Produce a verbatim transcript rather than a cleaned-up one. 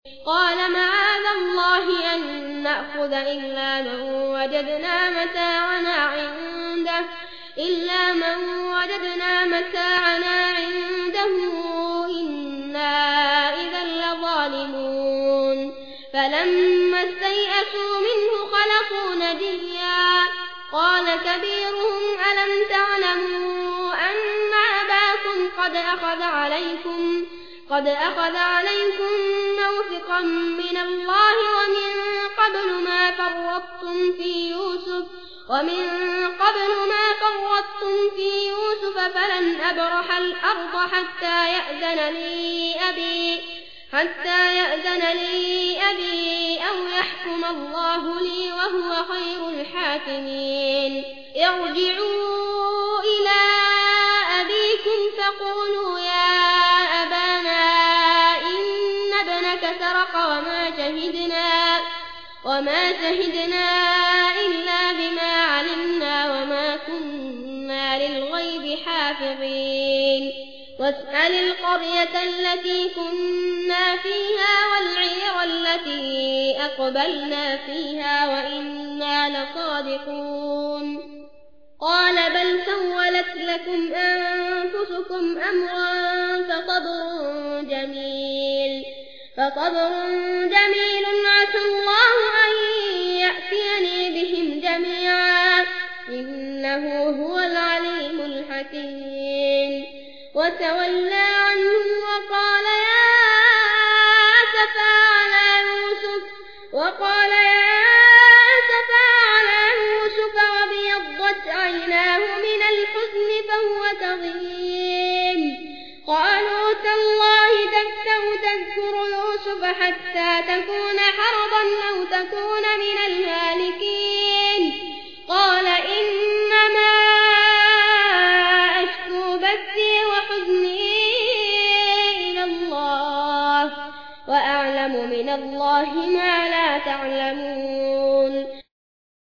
قال معاذ الله أن نأخذ إلا من وجدنا متاعنا عنده إلا من وجدنا متاعنا عنده إنا إذا لظالمون فلما استيئسوا منه خلقوا نجيا قال كبيرهم ألم تعلموا أن أباكم قد أخذ عليكم قد أخذ عليكم موثقا من الله ومن قبل ما فرطتم في يوسف ومن قبل ما فرطتم في يوسف فلن أبرح الأرض حتى يأذن لي أبي حتى يأذن لي أبي أو يحكم الله لي وهو خير الحاكمين ارجعوا إلى أبيكم فقولوا يا أبانا إن ابنك سرق وما شهدنا وما شهدنا إلا بما علمنا وما كنا للغيب حافظين واسأل القرية التي كنا فيها والعير التي أقبلنا فيها وإنا لصادقون قال بل سولت لكم أنفسكم أمرا فصبر جميل فصبر جميل عسى الله أن يأتيني بهم جميعا إنه هو العليم الحكيم وتولى عنهم وقال يا أسفا على يوسف وقال يا أسفا على يوسف وابيضت عيناه من الحزن فهو كظيم قالوا تالله تفتأ تذكر يوسف حتى تكون حرضا أو تكون من الهالكين قال إنما أشكو بثي وحزني إلى الله وأعلم من الله ما لا تعلمون